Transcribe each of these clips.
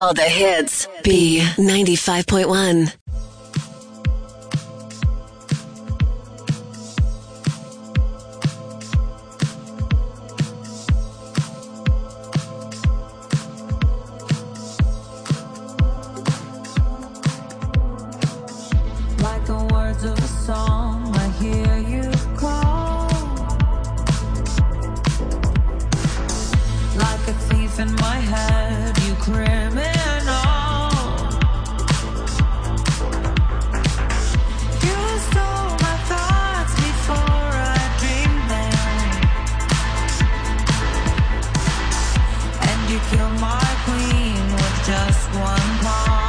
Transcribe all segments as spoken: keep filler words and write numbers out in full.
All the hits. B ninety-five point one. Like the words of a song, I hear you call. Like a thief in my head, you criminal. You stole my thoughts before I dreamed them, and you killed my queen with just one pawn.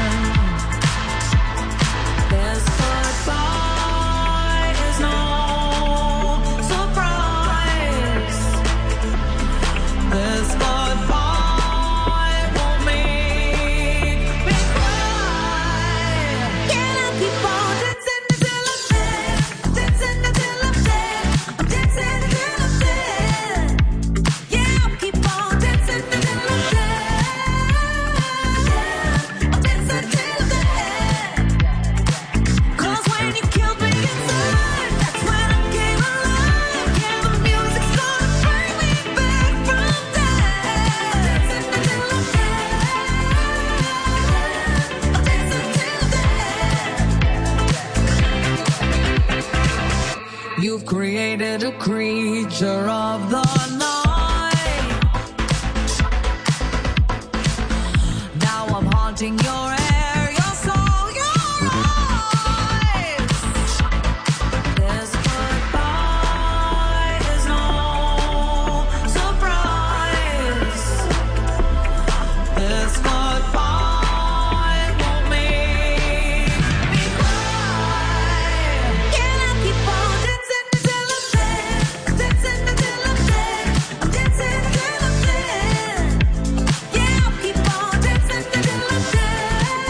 This goodbye is no surprise. This goodbye won't make me cry. Can I keep on dancing until I'm dead? Dancing until I'm dead. I'm dancing until I'm dead. Yeah, I'll keep on dancing until I'm dead. I'm dancing till I'm dead. 'Cause when you killed me inside, that's when I came alive. Yeah, the music's gonna bring me back from death. Dancing until I'm dead. I'm dancing till I'm dead. You've created a creature of the night. Now I'm haunting your air, your soul, your eyes. This goodbye is no surprise. This goodbye won't make me cry. Can I keep on dancing until I'm dead? Dancing until I'm dead. I'm dancing until I'm dead. Yeah, I'll keep on dancing until I'm dead.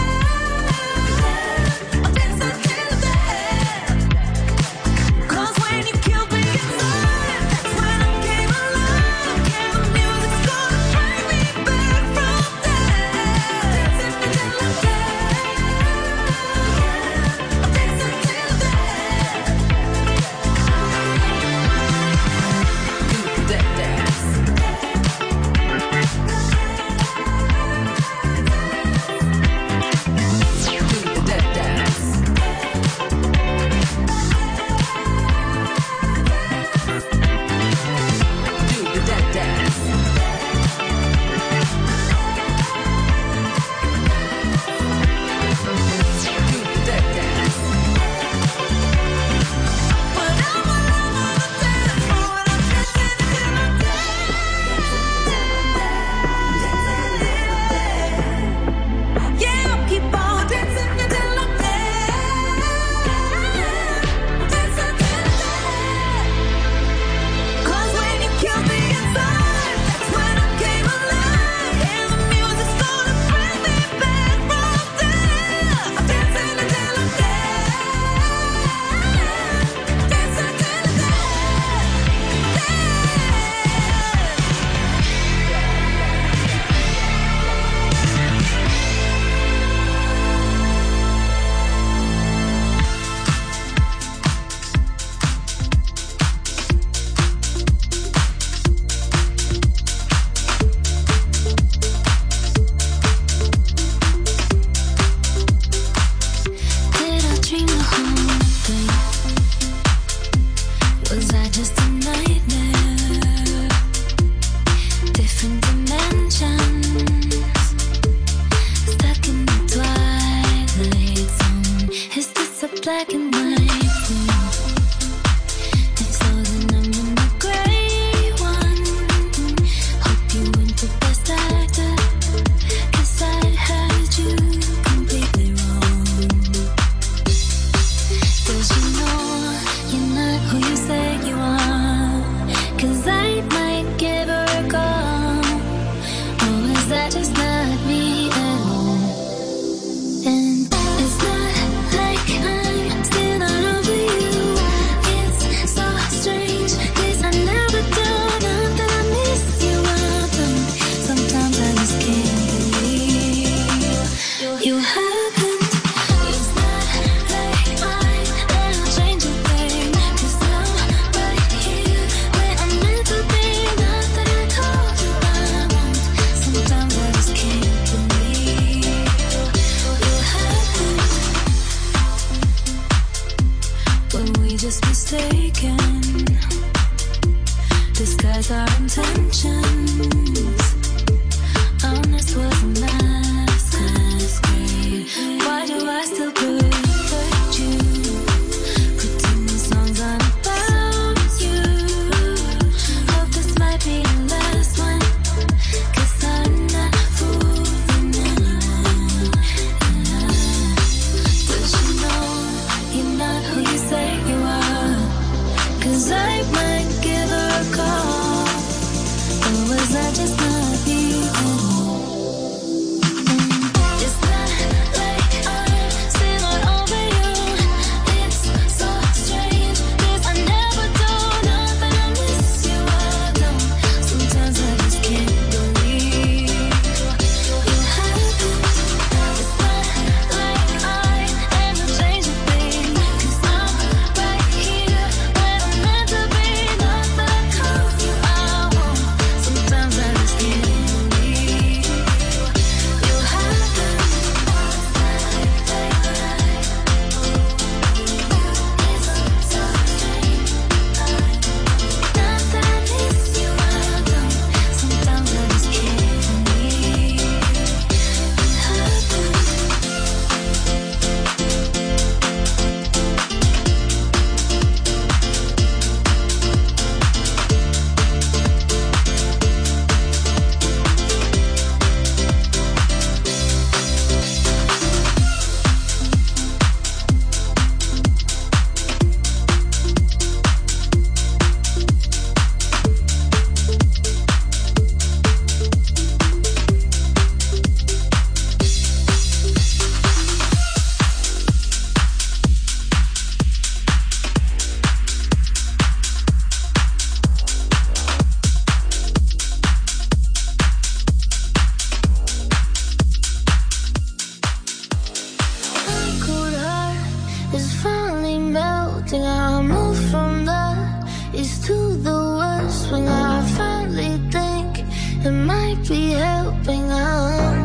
be helping out.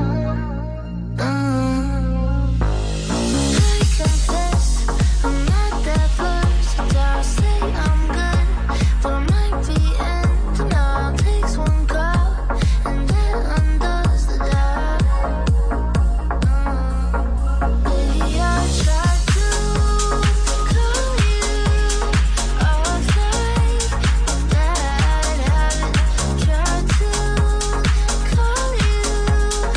Mm. I confess, I'm not that versatile. Say I'm good, but might be end. Now takes one call, and that undoes the doubt. Mm. Baby, I tried to call you off night, but that I haven't. Tried to call you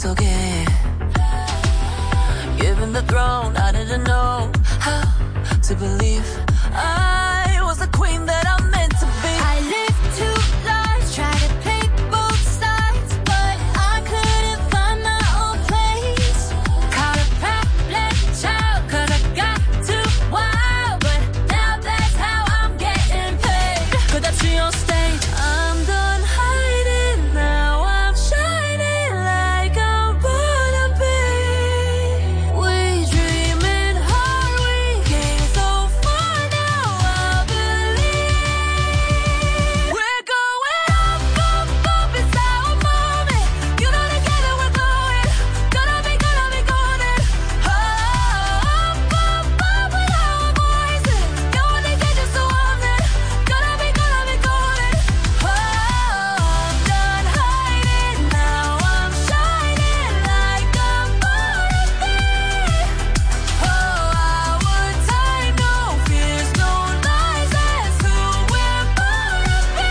속에 given the throne, I didn't know how to believe I was the queen that I'm meant to be. I lived two lives, tried to pick both sides, but I couldn't find my own place. Caught a problem child, cause I got too wild, but now that's how I'm getting paid. 끝없이 on stage, I'm done hiding, now I'm shining like I'm born to be. We dreaming hard, we came so far, now I believe. We're going up, up, up, it's our moment. You know together we're glowing, gonna be, gonna be golden. Oh, up, up, up with our voices. You wanna get just so on it, gonna be, gonna be golden. Oh, I'm done hiding, now I'm shining like I'm born to be. Oh, our time, no fears, no lies, that's who we're born to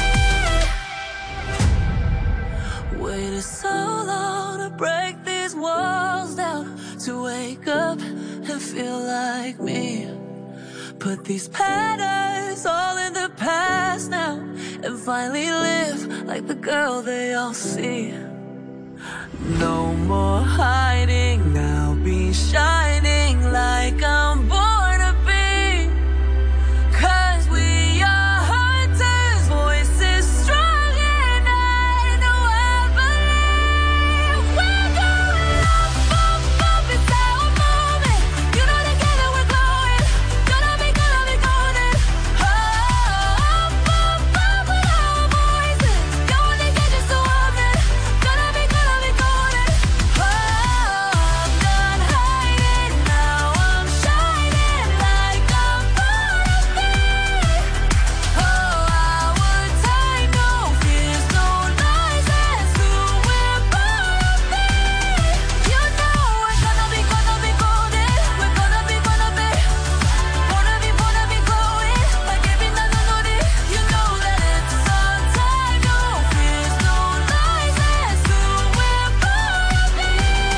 be. Waited so long to break these walls down, to wake up and feel like me. Put these patterns all in the past now, and finally live like the girl they all see. No more hiding, now be shining like I'm born to be. Cause we are hunters, voices strong, and I know I believe. We're going up, up, up, it's our moment. You know together we're glowing, gonna be, gonna be golden. Oh, up, up, up with our voices. You wanna get just so on it, gonna be, gonna be golden. Oh, I'm done hiding, now I'm shining like I'm born to be. Oh, our time, no fears, no lies, that's who we're born to be. You know we're gonna be, gonna be golden. We're gonna be, gonna be, wanna be, wanna be glowing like every night on it. You know that it's our time, no fears, no lies, that's who we're born to be.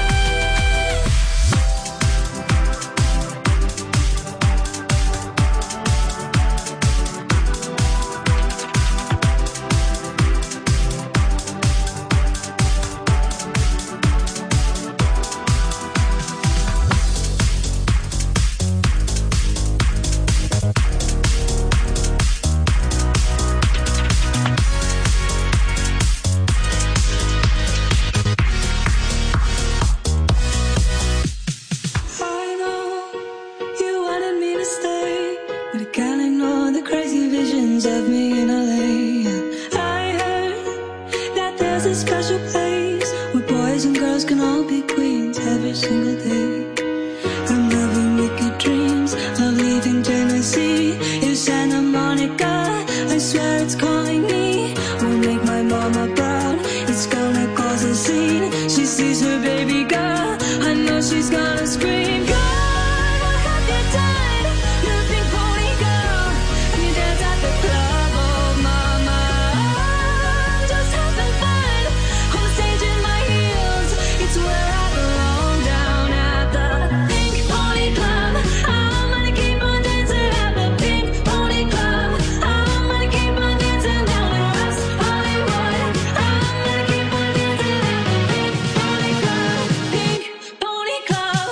I know you wanted me to stay, but I can't ignore the crazy visions of me in L A. I heard that there's a special place where boys and girls can all be queens every single day. I'm having wicked dreams of leaving Tennessee. It's Santa Monica, I swear it's calling me. Won't make my mama proud, it's gonna cause a scene. She sees her baby girl, I know she's gonna scream. God, what have you done? You pink pony girl, and you dance at the club, oh mama. I'm just having fun, on stage in my heels. It's where I belong, down at the Pink Pony Club. I'm gonna keep on dancing at the Pink Pony Club. I'm gonna keep on dancing down in West Hollywood. I'm gonna keep on dancing at the Pink Pony Club. Pink Pony Club.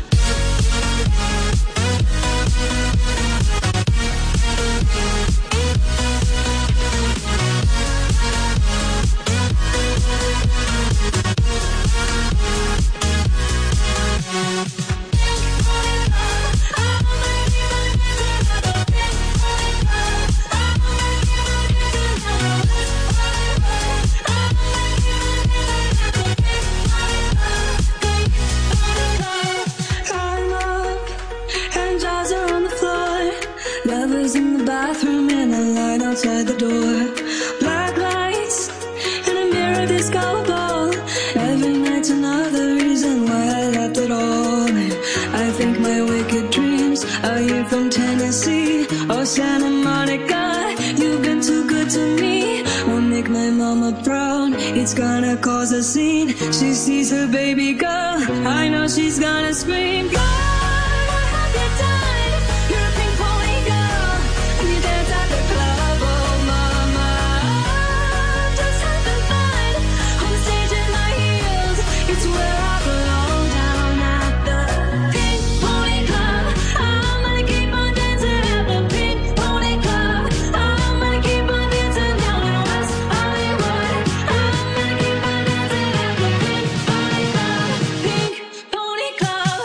I'm up, and jaws are on the floor. Lovers in the bathroom and a line outside the door. Black lights and a mirror disco ball. Every night's another reason why I left it all. And I think my wicked dreams are here from Tennessee. Oh, Santa Monica, you've been too good to me. Won't make my mama proud, it's it's gonna cause a scene. She sees her baby girl, I know she's gonna scream. God, what have you done? You're a pink pony girl, and you dance at the club. Oh mama, I'm just having fun on the stage in my heels. It's where I belong, down at the Pink Pony Club. I'm gonna keep on dancing at the Pink Pony Club. I'm gonna keep on dancing down in West Hollywood. I'm gonna keep on dancing at the Pink Pony Club. Pink Pony Club.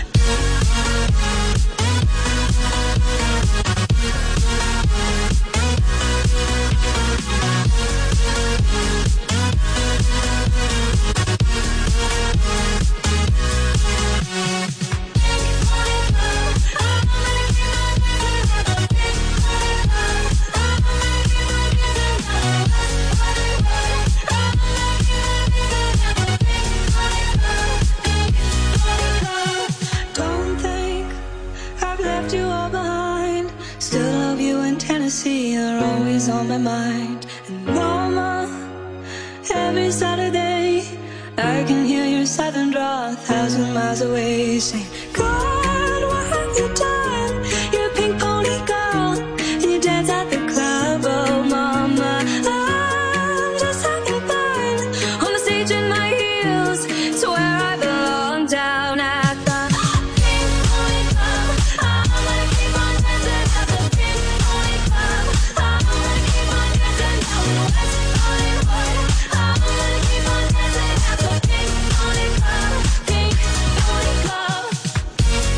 Don't think I've left you all behind. Still love you in Tennessee, you're always on my mind. And mama, every Saturday I can hear your southern draw a thousand miles away, saying, God, what have you done? You're a pink pony girl, and you dance at the club. Oh mama, I'm just having fun on the stage in my heels. It's where I belong, down at the Pink Pony Club. I'm gonna keep on dancing at the Pink Pony Club. I'm gonna keep on dancing down in West Hollywood. I'm gonna keep on dancing at the Pink Pony Club. Pink Pony Club.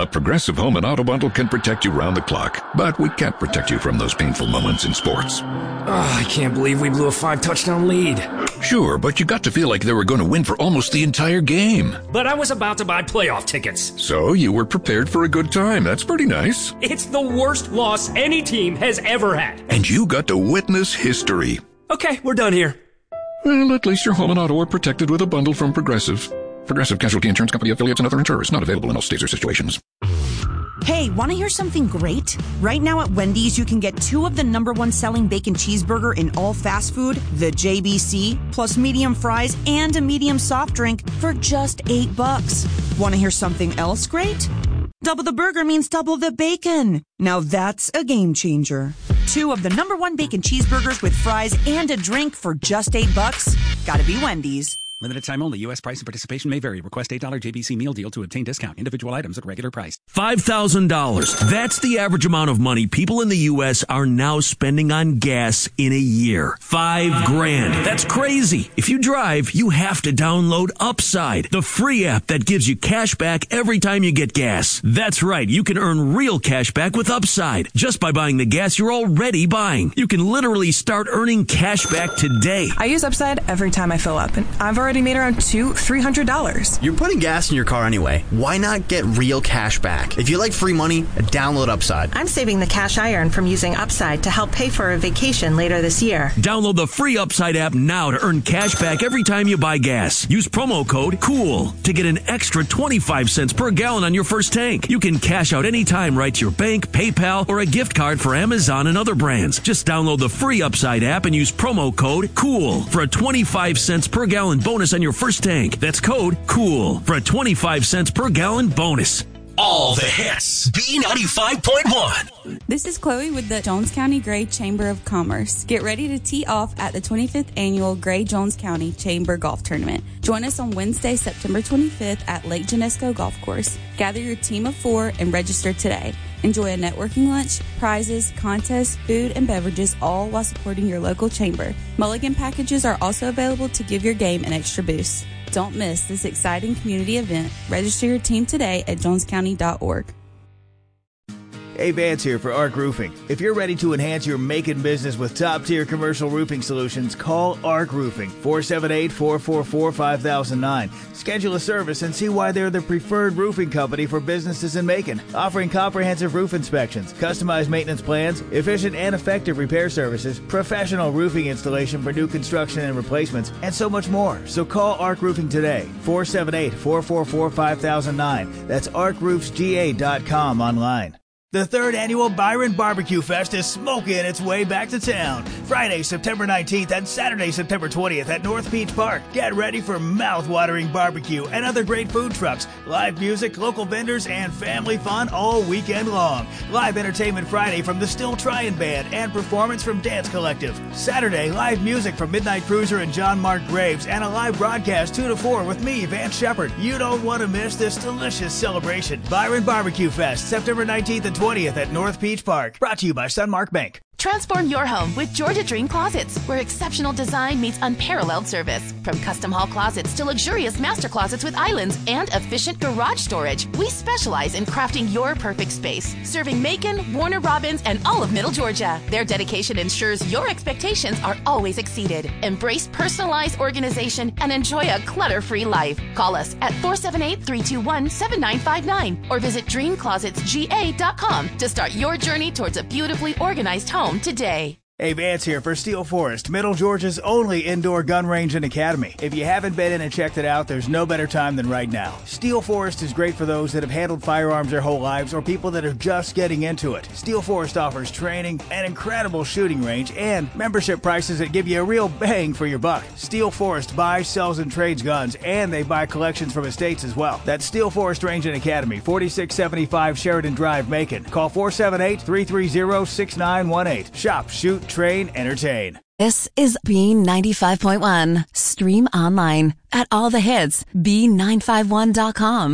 A Progressive Home and Auto Bundle can protect you round the clock, but we can't protect you from those painful moments in sports. Oh, I can't believe we blew a five-touchdown lead. Sure, but you got to feel like they were going to win for almost the entire game. But I was about to buy playoff tickets. So you were prepared for a good time. That's pretty nice. It's the worst loss any team has ever had. And you got to witness history. Okay, we're done here. Well, at least your home and auto are protected with a bundle from Progressive. Progressive Casualty Insurance Company affiliates and other insurers. Not available in all states or situations. Hey, want to hear something great? Right now at Wendy's, you can get two of the number one selling bacon cheeseburger in all fast food, the J B C, plus medium fries and a medium soft drink for just eight bucks. Want to hear something else great? Double the burger means double the bacon. Now that's a game changer. Two of the number one bacon cheeseburgers with fries and a drink for just eight bucks. Gotta be Wendy's. Limited time only. U S price and participation may vary. Request eight dollars J B C meal deal to obtain discount. Individual items at regular price. five thousand dollars. That's the average amount of money people in the U S are now spending on gas in a year. Five grand. That's crazy. If you drive, you have to download Upside, the free app that gives you cash back every time you get gas. That's right. You can earn real cash back with Upside just by buying the gas you're already buying. You can literally start earning cash back today. I use Upside every time I fill up, and I've already already made around two, three hundred dollars. You're putting gas in your car anyway. Why not get real cash back? If you like free money, download Upside. I'm saving the cash I earn from using Upside to help pay for a vacation later this year. Download the free Upside app now to earn cash back every time you buy gas. Use promo code COOL to get an extra twenty-five cents per gallon on your first tank. You can cash out anytime right to your bank, PayPal, or a gift card for Amazon and other brands. Just download the free Upside app and use promo code COOL for a twenty-five cents per gallon bonus on your first tank. That's code COOL for a twenty-five cents per gallon bonus. All the hits. B ninety-five point one. This is Chloe with the Jones County Gray Chamber of Commerce. Get ready to tee off at the twenty-fifth Annual Gray Jones County Chamber Golf Tournament. Join us on Wednesday, September twenty-fifth at Lake Genesco Golf Course. Gather your team of four and register today. Enjoy a networking lunch, prizes, contests, food, and beverages, all while supporting your local chamber. Mulligan packages are also available to give your game an extra boost. Don't miss this exciting community event. Register your team today at jones county dot org. Hey, Vance here for Arc Roofing. If you're ready to enhance your making business with top-tier commercial roofing solutions, call Arc Roofing, four seven eight, four four four, five thousand nine. Schedule a service and see why they're the preferred roofing company for businesses in Macon, offering comprehensive roof inspections, customized maintenance plans, efficient and effective repair services, professional roofing installation for new construction and replacements, and so much more. So call Arc Roofing today, four seven eight, four four four, five thousand nine. That's arc roofs g a dot com online. The third annual Byron Barbecue Fest is smoking its way back to town. Friday, September nineteenth and Saturday, September twentieth at North Beach Park. Get ready for mouth-watering barbecue and other great food trucks, live music, local vendors, and family fun all weekend long. Live entertainment Friday from the Still Tryin' Band and performance from Dance Collective. Saturday, live music from Midnight Cruiser and John Mark Graves and a live broadcast two to four with me, Vance Shepard. You don't want to miss this delicious celebration. Byron Barbecue Fest, September nineteenth and twentieth at North Beach Park. Brought to you by Sunmark Bank. Transform your home with Georgia Dream Closets, where exceptional design meets unparalleled service. From custom hall closets to luxurious master closets with islands and efficient garage storage, we specialize in crafting your perfect space, serving Macon, Warner Robins, and all of Middle Georgia. Their dedication ensures your expectations are always exceeded. Embrace personalized organization and enjoy a clutter-free life. Call us at four seven eight, three two one, seven nine five nine or visit dream closets g a dot com to start your journey towards a beautifully organized home today. Hey, Vance here for Steel Forest, Middle Georgia's only indoor gun range and academy. If you haven't been in and checked it out, there's no better time than right now. Steel Forest is great for those that have handled firearms their whole lives or people that are just getting into it. Steel Forest offers training, an incredible shooting range, and membership prices that give you a real bang for your buck. Steel Forest buys, sells, and trades guns, and they buy collections from estates as well. That's Steel Forest Range and Academy, forty-six seventy-five Sheridan Drive, Macon. Call four seven eight, three three zero, six nine one eight. Shop, shoot, train, entertain. This is B ninety-five point one. Stream online at all the hits, B nine five one dot com.